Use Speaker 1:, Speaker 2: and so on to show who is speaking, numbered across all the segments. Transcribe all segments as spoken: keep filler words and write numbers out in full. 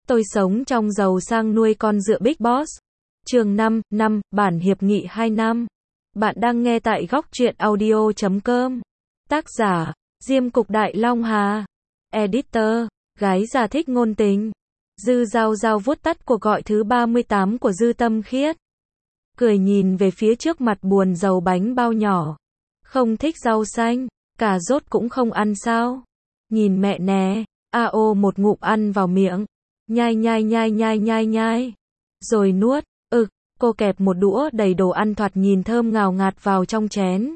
Speaker 1: Tôi sống trong giàu sang nuôi con dựa Big Boss. Chương năm, năm, bản hiệp nghị hai năm. Bạn đang nghe tại góc truyện audio chấm com. Tác giả, Diêm Cục Đại Long Hà. Editor, gái già thích ngôn tình. Dư Giao Giao vuốt tắt cuộc gọi thứ ba mươi tám của Dư Tâm Khiết. Cười nhìn về phía trước mặt buồn dầu bánh bao nhỏ. Không thích rau xanh, cà rốt cũng không ăn sao? Nhìn mẹ nè, a ô một ngụm ăn vào miệng. Nhai nhai nhai nhai nhai nhai. Rồi nuốt, ực, cô kẹp một đũa đầy đồ ăn thoạt nhìn thơm ngào ngạt vào trong chén.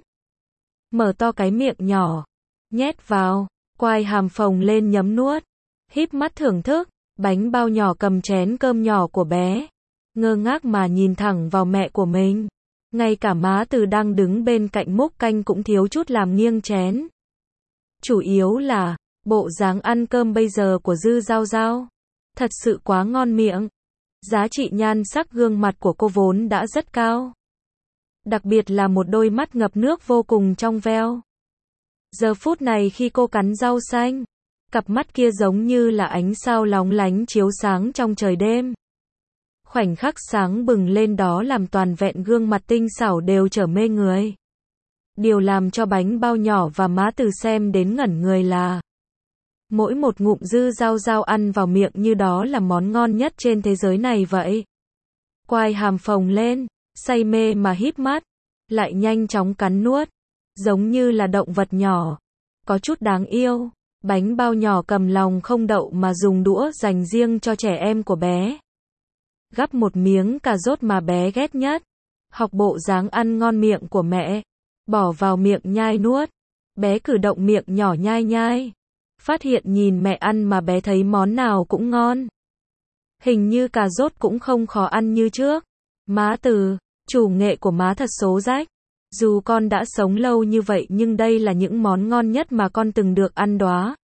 Speaker 1: Mở to cái miệng nhỏ, nhét vào, quai hàm phồng lên nhấm nuốt. Híp mắt thưởng thức, bánh bao nhỏ cầm chén cơm nhỏ của bé. Ngơ ngác mà nhìn thẳng vào mẹ của mình. Ngay cả má Từ đang đứng bên cạnh múc canh cũng thiếu chút làm nghiêng chén. Chủ yếu là, bộ dáng ăn cơm bây giờ của Dư Giao Giao thật sự quá ngon miệng. Giá trị nhan sắc gương mặt của cô vốn đã rất cao. Đặc biệt là một đôi mắt ngập nước vô cùng trong veo. Giờ phút này khi cô cắn rau xanh, cặp mắt kia giống như là ánh sao lóng lánh chiếu sáng trong trời đêm. Khoảnh khắc sáng bừng lên đó làm toàn vẹn gương mặt tinh xảo đều trở mê người. Điều làm cho bánh bao nhỏ và má Từ xem đến ngẩn người là mỗi một ngụm Dư Giao Giao ăn vào miệng như đó là món ngon nhất trên thế giới này vậy. Quai hàm phồng lên, say mê mà híp mắt, lại nhanh chóng cắn nuốt, giống như là động vật nhỏ, có chút đáng yêu. Bánh bao nhỏ cầm lòng không đậu mà dùng đũa dành riêng cho trẻ em của bé. Gắp một miếng cà rốt mà bé ghét nhất, học bộ dáng ăn ngon miệng của mẹ, bỏ vào miệng nhai nuốt. Bé cử động miệng nhỏ nhai nhai. Phát hiện nhìn mẹ ăn mà bé thấy món nào cũng ngon. Hình như cà rốt cũng không khó ăn như trước. Má Từ, chủ nghệ của má thật số rách. Dù con đã sống lâu như vậy nhưng đây là những món ngon nhất mà con từng được ăn đó.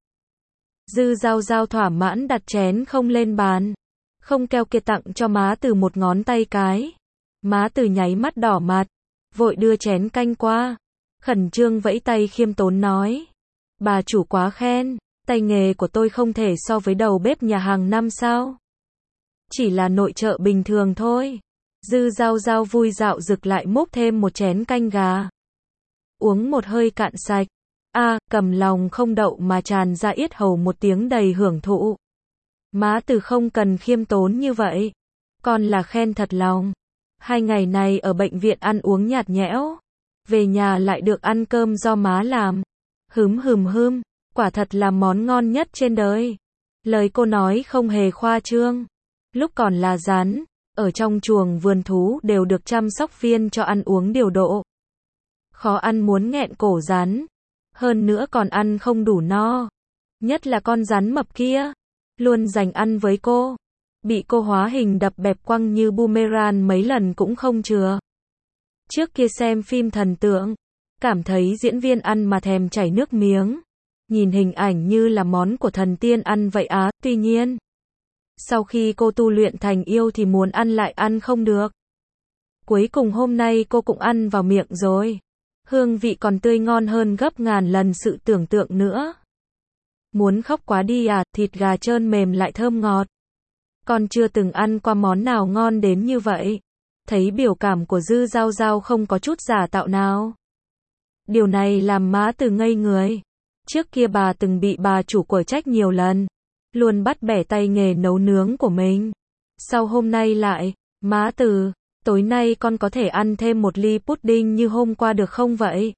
Speaker 1: Dư Giao Giao thỏa mãn đặt chén không lên bàn. Không keo kiệt tặng cho má Từ một ngón tay cái. Má Từ nháy mắt đỏ mặt, vội đưa chén canh qua. Khẩn trương vẫy tay khiêm tốn nói. Bà chủ quá khen, tay nghề của tôi không thể so với đầu bếp nhà hàng năm sao. Chỉ là nội trợ bình thường thôi. Dư Giao Giao vui dạo rực lại múc thêm một chén canh gà. Uống một hơi cạn sạch. A, à, cầm lòng không đậu mà tràn ra yết hầu một tiếng đầy hưởng thụ. Má Từ không cần khiêm tốn như vậy. Con là khen thật lòng. Hai ngày này ở bệnh viện ăn uống nhạt nhẽo. Về nhà lại được ăn cơm do má làm. Hứm hừm hưm, quả thật là món ngon nhất trên đời. Lời cô nói không hề khoa trương. Lúc còn là rắn, ở trong chuồng vườn thú đều được chăm sóc viên cho ăn uống điều độ. Khó ăn muốn nghẹn cổ rắn. Hơn nữa còn ăn không đủ no. Nhất là con rắn mập kia. Luôn giành ăn với cô. Bị cô hóa hình đập bẹp quăng như boomerang mấy lần cũng không chừa. Trước kia xem phim thần tượng, cảm thấy diễn viên ăn mà thèm chảy nước miếng. Nhìn hình ảnh như là món của thần tiên ăn vậy á. Tuy nhiên, sau khi cô tu luyện thành yêu thì muốn ăn lại ăn không được. Cuối cùng hôm nay cô cũng ăn vào miệng rồi. Hương vị còn tươi ngon hơn gấp ngàn lần sự tưởng tượng nữa. Muốn khóc quá đi à, thịt gà trơn mềm lại thơm ngọt. Con chưa từng ăn qua món nào ngon đến như vậy. Thấy biểu cảm của Dư Giao Giao không có chút giả tạo nào. Điều này làm má Từ ngây người. Trước kia bà từng bị bà chủ quở trách nhiều lần. Luôn bắt bẻ tay nghề nấu nướng của mình. Sau hôm nay lại, má Từ, tối nay con có thể ăn thêm một ly pudding như hôm qua được không vậy?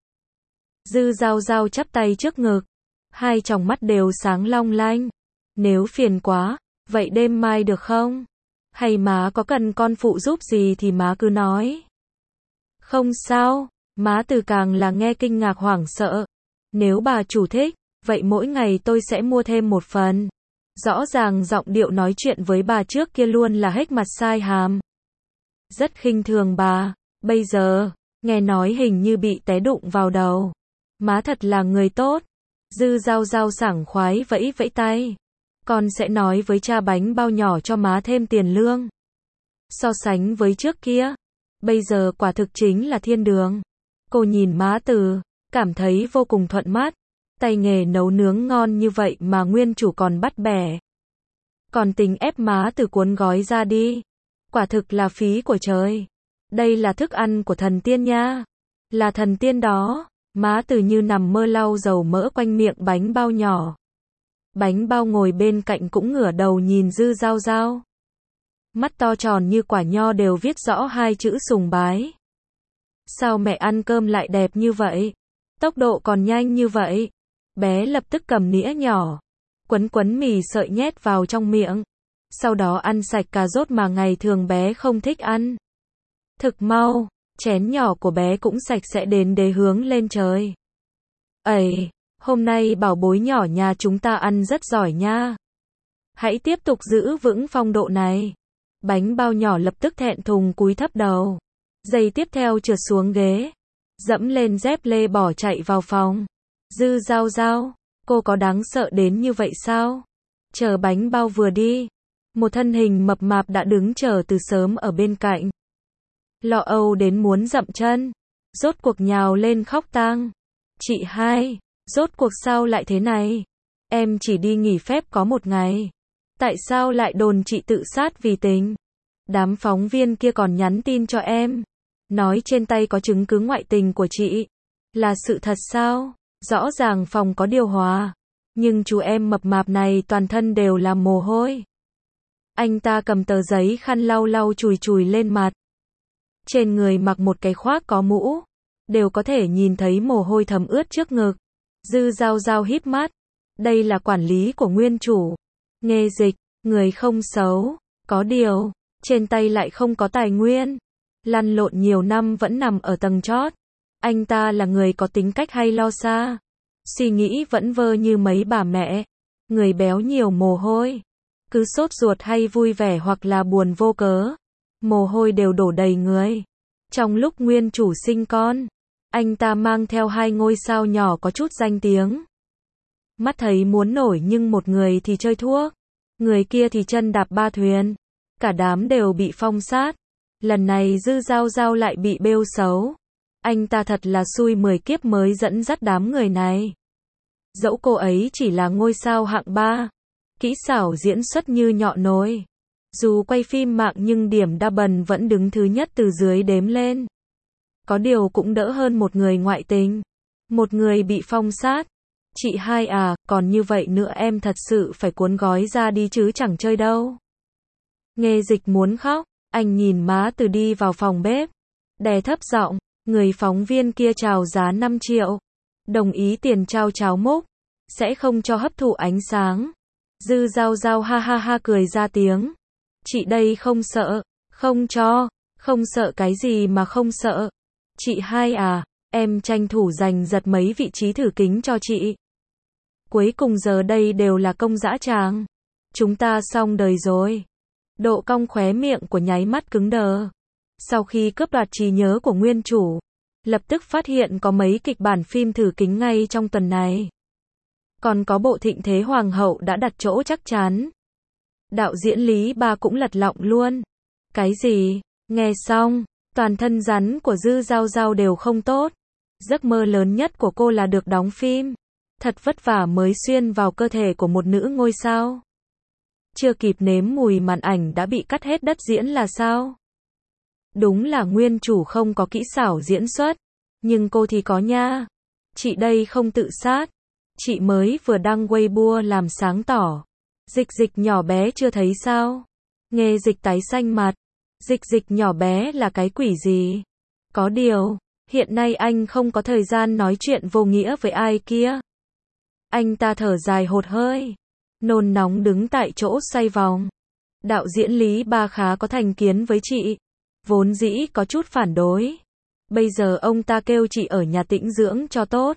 Speaker 1: Dư Giao Giao chắp tay trước ngực. Hai tròng mắt đều sáng long lanh. Nếu phiền quá, vậy đêm mai được không? Hay má có cần con phụ giúp gì thì má cứ nói. Không sao, má Từ càng là nghe kinh ngạc hoảng sợ. Nếu bà chủ thích, vậy mỗi ngày tôi sẽ mua thêm một phần. Rõ ràng giọng điệu nói chuyện với bà trước kia luôn là hếch mặt sai hàm. Rất khinh thường bà, bây giờ, nghe nói hình như bị té đụng vào đầu. Má thật là người tốt. Dư Giao Giao sảng khoái vẫy vẫy tay. Con sẽ nói với cha bánh bao nhỏ cho má thêm tiền lương. So sánh với trước kia, bây giờ quả thực chính là thiên đường. Cô nhìn má Từ, cảm thấy vô cùng thuận mắt. Tay nghề nấu nướng ngon như vậy mà nguyên chủ còn bắt bẻ. Còn tính ép má từ cuốn gói ra đi. Quả thực là phí của trời. Đây là thức ăn của thần tiên nha. Là thần tiên đó. Má từ như nằm mơ lau dầu mỡ quanh miệng bánh bao nhỏ. Bánh bao ngồi bên cạnh cũng ngửa đầu nhìn Dư Giao Giao. Mắt to tròn như quả nho đều viết rõ hai chữ sùng bái. Sao mẹ ăn cơm lại đẹp như vậy? Tốc độ còn nhanh như vậy. Bé lập tức cầm nĩa nhỏ, quấn quấn mì sợi nhét vào trong miệng. Sau đó ăn sạch cà rốt mà ngày thường bé không thích ăn. Thực mau, chén nhỏ của bé cũng sạch sẽ đến đế hướng lên trời. Ây, hôm nay bảo bối nhỏ nhà chúng ta ăn rất giỏi nha. Hãy tiếp tục giữ vững phong độ này. Bánh bao nhỏ lập tức thẹn thùng cúi thấp đầu. Giây tiếp theo trượt xuống ghế, dẫm lên dép lê bỏ chạy vào phòng. Dư Giao Giao, cô có đáng sợ đến như vậy sao? Chờ bánh bao vừa đi, một thân hình mập mạp đã đứng chờ từ sớm ở bên cạnh. Lo âu đến muốn dậm chân, rốt cuộc nhào lên khóc tang. Chị hai, rốt cuộc sao lại thế này? Em chỉ đi nghỉ phép có một ngày. Tại sao lại đồn chị tự sát vì tình? Đám phóng viên kia còn nhắn tin cho em, nói trên tay có chứng cứ ngoại tình của chị. Là sự thật sao? Rõ ràng phòng có điều hòa, nhưng chú em mập mạp này toàn thân đều là mồ hôi. Anh ta cầm tờ giấy khăn lau lau chùi chùi lên mặt. Trên người mặc một cái khoác có mũ, đều có thể nhìn thấy mồ hôi thấm ướt trước ngực. Dư Giao Giao híp mắt. Đây là quản lý của nguyên chủ. Nghe dịch, người không xấu, có điều, trên tay lại không có tài nguyên. Lăn lộn nhiều năm vẫn nằm ở tầng chót. Anh ta là người có tính cách hay lo xa. Suy nghĩ vẫn vơ như mấy bà mẹ. Người béo nhiều mồ hôi. Cứ sốt ruột hay vui vẻ hoặc là buồn vô cớ. Mồ hôi đều đổ đầy người. Trong lúc nguyên chủ sinh con, anh ta mang theo hai ngôi sao nhỏ có chút danh tiếng. Mắt thấy muốn nổi nhưng một người thì chơi thuốc. Người kia thì chân đạp ba thuyền. Cả đám đều bị phong sát. Lần này Dư Giao Giao lại bị bêu xấu. Anh ta thật là xui mười kiếp mới dẫn dắt đám người này. Dẫu cô ấy chỉ là ngôi sao hạng ba, kỹ xảo diễn xuất như nhọ nồi. Dù quay phim mạng nhưng điểm đa bần vẫn đứng thứ nhất từ dưới đếm lên. Có điều cũng đỡ hơn một người ngoại tình, một người bị phong sát. Chị hai à, còn như vậy nữa em thật sự phải cuốn gói ra đi chứ chẳng chơi đâu. Nghe dịch muốn khóc, anh nhìn má từ đi vào phòng bếp, đè thấp giọng. Người phóng viên kia chào giá năm triệu. Đồng ý tiền trao cháo múc. Sẽ không cho hấp thụ ánh sáng. Dư Giao Giao ha ha ha cười ra tiếng. Chị đây không sợ. Không cho. Không sợ cái gì mà không sợ. Chị hai à, em tranh thủ giành giật mấy vị trí thử kính cho chị. Cuối cùng giờ đây đều là công dã tràng. Chúng ta xong đời rồi. Độ cong khóe miệng của nháy mắt cứng đờ. Sau khi cướp đoạt trí nhớ của nguyên chủ, lập tức phát hiện có mấy kịch bản phim thử kính ngay trong tuần này. Còn có bộ Thịnh Thế Hoàng hậu đã đặt chỗ chắc chắn. Đạo diễn Lý Ba cũng lật lọng luôn. Cái gì? Nghe xong, toàn thân rắn của Dư Giao Giao đều không tốt. Giấc mơ lớn nhất của cô là được đóng phim. Thật vất vả mới xuyên vào cơ thể của một nữ ngôi sao. Chưa kịp nếm mùi màn ảnh đã bị cắt hết đất diễn là sao? Đúng là nguyên chủ không có kỹ xảo diễn xuất, nhưng cô thì có nha. Chị đây không tự sát. Chị mới vừa đăng Weibo làm sáng tỏ. Dịch dịch nhỏ bé chưa thấy sao? Nghe dịch tái xanh mặt. Dịch dịch nhỏ bé là cái quỷ gì? Có điều, hiện nay anh không có thời gian nói chuyện vô nghĩa với ai kia. Anh ta thở dài hột hơi, nôn nóng đứng tại chỗ xoay vòng. Đạo diễn Lý Ba khá có thành kiến với chị. Vốn dĩ có chút phản đối. Bây giờ ông ta kêu chị ở nhà tĩnh dưỡng cho tốt.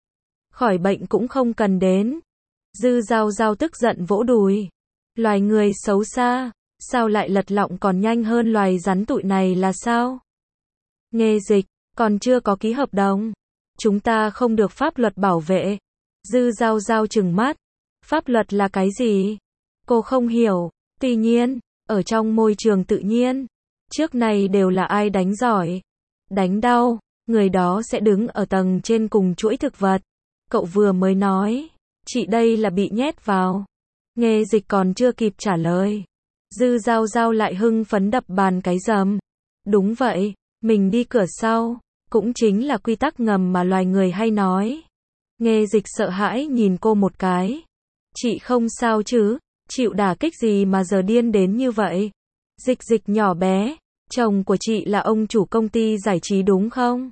Speaker 1: Khỏi bệnh cũng không cần đến. Dư Giao Giao tức giận vỗ đùi. Loài người xấu xa, sao lại lật lọng còn nhanh hơn loài rắn tụi này là sao? Nghe dịch, còn chưa có ký hợp đồng. Chúng ta không được pháp luật bảo vệ. Dư Giao Giao trừng mắt. Pháp luật là cái gì? Cô không hiểu. Tuy nhiên, ở trong môi trường tự nhiên, trước này đều là ai đánh giỏi, đánh đau, người đó sẽ đứng ở tầng trên cùng chuỗi thực vật. Cậu vừa mới nói, chị đây là bị nhét vào. Nghe Dịch còn chưa kịp trả lời. Dư Giao Giao lại hưng phấn đập bàn cái rầm. Đúng vậy, mình đi cửa sau, cũng chính là quy tắc ngầm mà loài người hay nói. Nghe Dịch sợ hãi nhìn cô một cái. Chị không sao chứ, chịu đả kích gì mà giờ điên đến như vậy? Dịch Dịch nhỏ bé, chồng của chị là ông chủ công ty giải trí đúng không?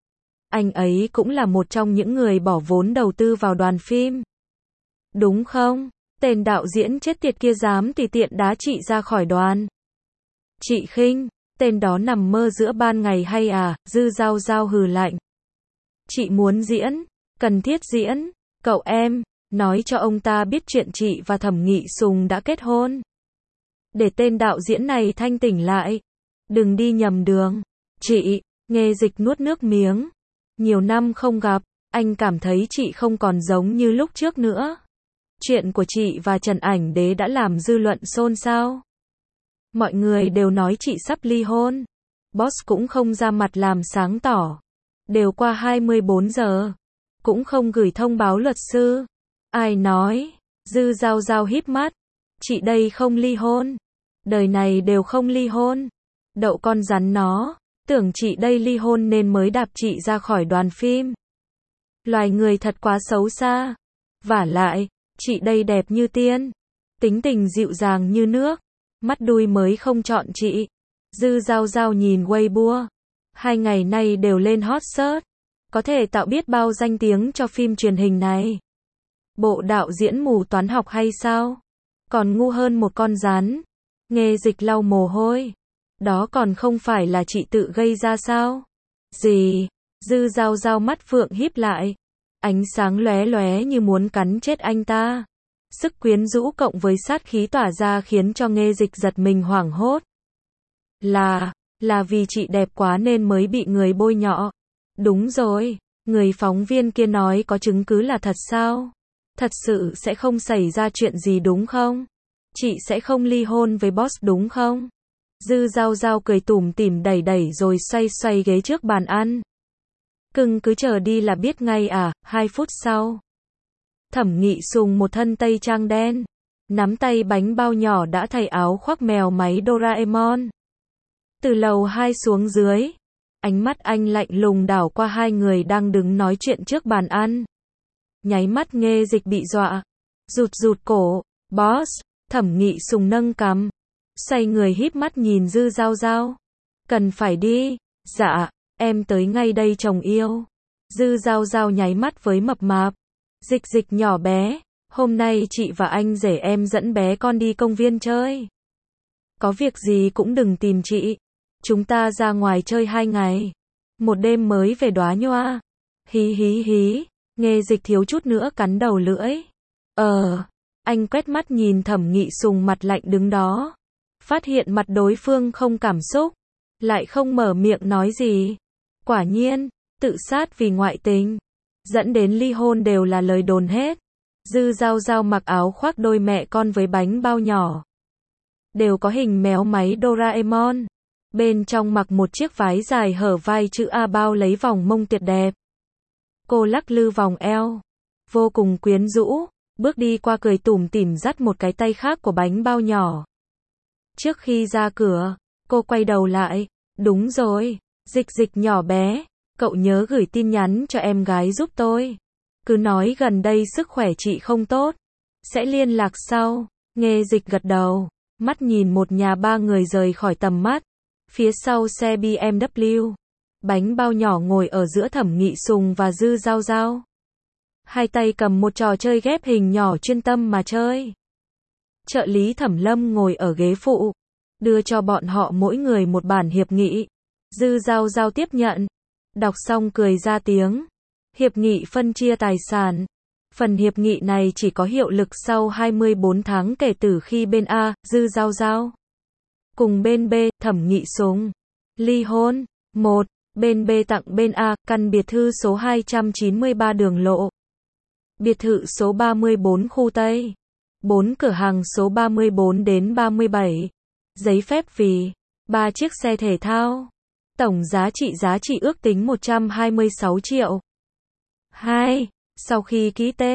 Speaker 1: Anh ấy cũng là một trong những người bỏ vốn đầu tư vào đoàn phim. Đúng không? Tên đạo diễn chết tiệt kia dám tùy tiện đá chị ra khỏi đoàn. Chị khinh, tên đó nằm mơ giữa ban ngày hay à? Dư Giao Giao hừ lạnh. Chị muốn diễn, cần thiết diễn, cậu em, nói cho ông ta biết chuyện chị và Thẩm Nghị Sùng đã kết hôn. Để tên đạo diễn này thanh tỉnh lại. Đừng đi nhầm đường. Chị, Nghe Dịch nuốt nước miếng. Nhiều năm không gặp, anh cảm thấy chị không còn giống như lúc trước nữa. Chuyện của chị và Trần Ảnh Đế đã làm dư luận xôn xao. Mọi người đều nói chị sắp ly hôn. Boss cũng không ra mặt làm sáng tỏ. Đều qua hai mươi bốn giờ. Cũng không gửi thông báo luật sư. Ai nói? Dư Giao Giao híp mắt. Chị đây không ly hôn. Đời này đều không ly hôn. Đậu con rắn nó. Tưởng chị đây ly hôn nên mới đạp chị ra khỏi đoàn phim. Loài người thật quá xấu xa. Vả lại, chị đây đẹp như tiên. Tính tình dịu dàng như nước. Mắt đuôi mới không chọn chị. Dư Giao Giao nhìn Weibo. Hai ngày nay đều lên hot search. Có thể tạo biết bao danh tiếng cho phim truyền hình này. Bộ đạo diễn mù toán học hay sao? Còn ngu hơn một con rắn. Nghe Dịch lau mồ hôi. Đó còn không phải là chị tự gây ra sao? Gì? Dư Giao Giao mắt phượng híp lại. Ánh sáng lóe lóe như muốn cắn chết anh ta. Sức quyến rũ cộng với sát khí tỏa ra khiến cho Nghe Dịch giật mình hoảng hốt. Là, là vì chị đẹp quá nên mới bị người bôi nhọ. Đúng rồi, người phóng viên kia nói có chứng cứ là thật sao? Thật sự sẽ không xảy ra chuyện gì đúng không? Chị sẽ không ly hôn với boss đúng không? Dư Giao Giao cười tủm tỉm đẩy đẩy rồi xoay xoay ghế trước bàn ăn. Cưng cứ chờ đi là biết ngay à? Hai phút sau. Thẩm Nghị Sùng một thân tây trang đen. Nắm tay bánh bao nhỏ đã thay áo khoác mèo máy Doraemon. Từ lầu hai xuống dưới. Ánh mắt anh lạnh lùng đảo qua hai người đang đứng nói chuyện trước bàn ăn. Nháy mắt Nghe Dịch bị dọa. Rụt rụt cổ. Boss. Thẩm Nghị Sùng nâng cằm. Xoay người híp mắt nhìn Dư Giao Giao. Cần phải đi. Dạ, em tới ngay đây chồng yêu. Dư Giao Giao nháy mắt với mập mạp. Dịch Dịch nhỏ bé. Hôm nay chị và anh rể em dẫn bé con đi công viên chơi. Có việc gì cũng đừng tìm chị. Chúng ta ra ngoài chơi hai ngày. Một đêm mới về Đóa Nhoa. Hí hí hí. Nghe Dịch thiếu chút nữa cắn đầu lưỡi. Ờ. Anh quét mắt nhìn Thẩm Nghị Sùng mặt lạnh đứng đó. Phát hiện mặt đối phương không cảm xúc. Lại không mở miệng nói gì. Quả nhiên, tự sát vì ngoại tình. Dẫn đến ly hôn đều là lời đồn hết. Dư Giao Giao mặc áo khoác đôi mẹ con với bánh bao nhỏ. Đều có hình méo máy Doraemon. Bên trong mặc một chiếc váy dài hở vai chữ A bao lấy vòng mông tuyệt đẹp. Cô lắc lư vòng eo. Vô cùng quyến rũ. Bước đi qua cười tủm tỉm dắt một cái tay khác của bánh bao nhỏ. Trước khi ra cửa, cô quay đầu lại. Đúng rồi, Dịch Dịch nhỏ bé. Cậu nhớ gửi tin nhắn cho em gái giúp tôi. Cứ nói gần đây sức khỏe chị không tốt. Sẽ liên lạc sau. Nghe Dịch gật đầu. Mắt nhìn một nhà ba người rời khỏi tầm mắt. Phía sau xe bê em vê. Bánh bao nhỏ ngồi ở giữa Thẩm Nghị Sùng và Dư Giao Giao. Hai tay cầm một trò chơi ghép hình nhỏ chuyên tâm mà chơi. Trợ lý Thẩm Lâm ngồi ở ghế phụ. Đưa cho bọn họ mỗi người một bản hiệp nghị. Dư Giao Giao tiếp nhận. Đọc xong cười ra tiếng. Hiệp nghị phân chia tài sản. Phần hiệp nghị này chỉ có hiệu lực sau hai mươi bốn tháng kể từ khi bên A, Dư Giao Giao, cùng bên B, Thẩm Nghị Sùng, ly hôn. Một. Bên B tặng bên A, căn biệt thự số hai trăm chín mươi ba đường lộ. Biệt thự số ba mươi bốn khu Tây. bốn cửa hàng số ba mươi bốn đến ba mươi bảy. Giấy phép vì ba chiếc xe thể thao. Tổng giá trị giá trị ước tính một trăm hai mươi sáu triệu. hai. Sau khi ký tên,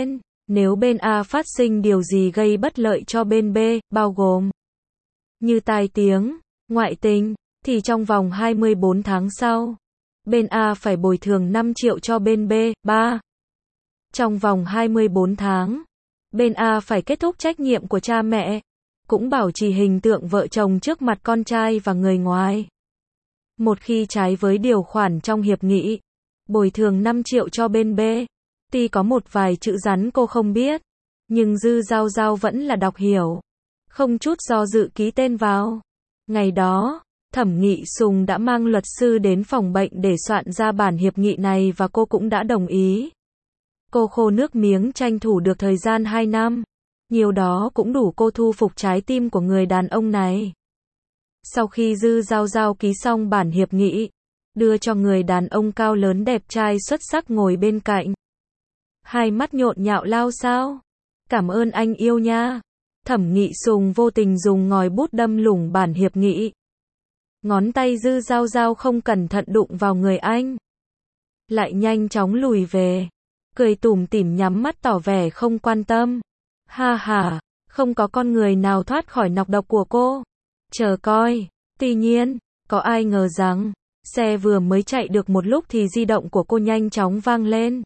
Speaker 1: Nếu bên A phát sinh điều gì gây bất lợi cho bên B, bao gồm như tai tiếng, ngoại tình, thì trong vòng hai mươi bốn tháng sau, bên A phải bồi thường năm triệu cho bên B. ba. Trong vòng hai mươi bốn tháng, bên A phải kết thúc trách nhiệm của cha mẹ, cũng bảo trì hình tượng vợ chồng trước mặt con trai và người ngoài. Một khi trái với điều khoản trong hiệp nghị, bồi thường năm triệu cho bên B. Tuy có một vài chữ rắn cô không biết, nhưng Dư Giao Giao vẫn là đọc hiểu. Không chút do dự ký tên vào. Ngày đó, Thẩm Nghị Sùng đã mang luật sư đến phòng bệnh để soạn ra bản hiệp nghị này và cô cũng đã đồng ý. Cô khô nước miếng tranh thủ được thời gian hai năm. Nhiều đó cũng đủ cô thu phục trái tim của người đàn ông này. Sau khi Dư Giao Giao ký xong bản hiệp nghị, đưa cho người đàn ông cao lớn đẹp trai xuất sắc ngồi bên cạnh. Hai mắt nhộn nhạo lao sao? Cảm ơn anh yêu nha. Thẩm Nghị Sùng vô tình dùng ngòi bút đâm lủng bản hiệp nghị. Ngón tay Dư Giao Giao không cẩn thận đụng vào người anh. Lại nhanh chóng lùi về. Cười tủm tỉm nhắm mắt tỏ vẻ không quan tâm. Ha ha, không có con người nào thoát khỏi nọc độc của cô. Chờ coi. Tuy nhiên, có ai ngờ rằng, xe vừa mới chạy được một lúc thì di động của cô nhanh chóng vang lên.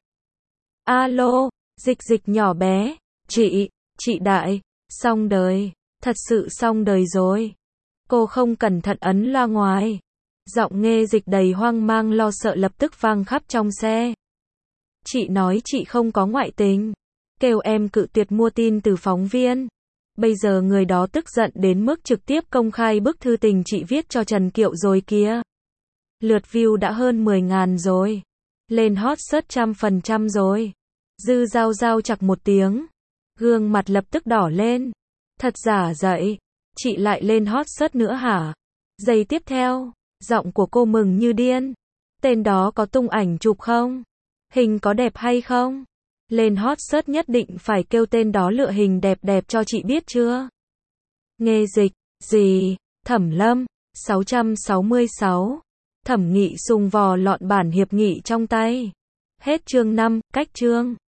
Speaker 1: Alo, Dịch Dịch nhỏ bé. Chị, chị Đại, xong đời, thật sự xong đời rồi. Cô không cẩn thận ấn loa ngoài. Giọng Nghe Dịch đầy hoang mang lo sợ lập tức vang khắp trong xe. Chị nói chị không có ngoại tình. Kêu em cự tuyệt mua tin từ phóng viên. Bây giờ người đó tức giận đến mức trực tiếp công khai bức thư tình chị viết cho Trần Kiệu rồi kìa. Lượt view đã hơn mười ngàn rồi. Lên hot search trăm phần trăm rồi. Dư Giao Giao chặt một tiếng. Gương mặt lập tức đỏ lên. Thật giả dậy. Chị lại lên hot search nữa hả? Giây tiếp theo, giọng của cô mừng như điên. Tên đó có tung ảnh chụp không? Hình có đẹp hay không? Lên hot search nhất định phải kêu tên đó lựa hình đẹp đẹp cho chị biết chưa? Nghe Dịch, gì? Thẩm Lâm, sáu trăm sáu mươi sáu. Thẩm Nghị Sùng vò lọn bản hiệp nghị trong tay. Hết chương năm, cách chương.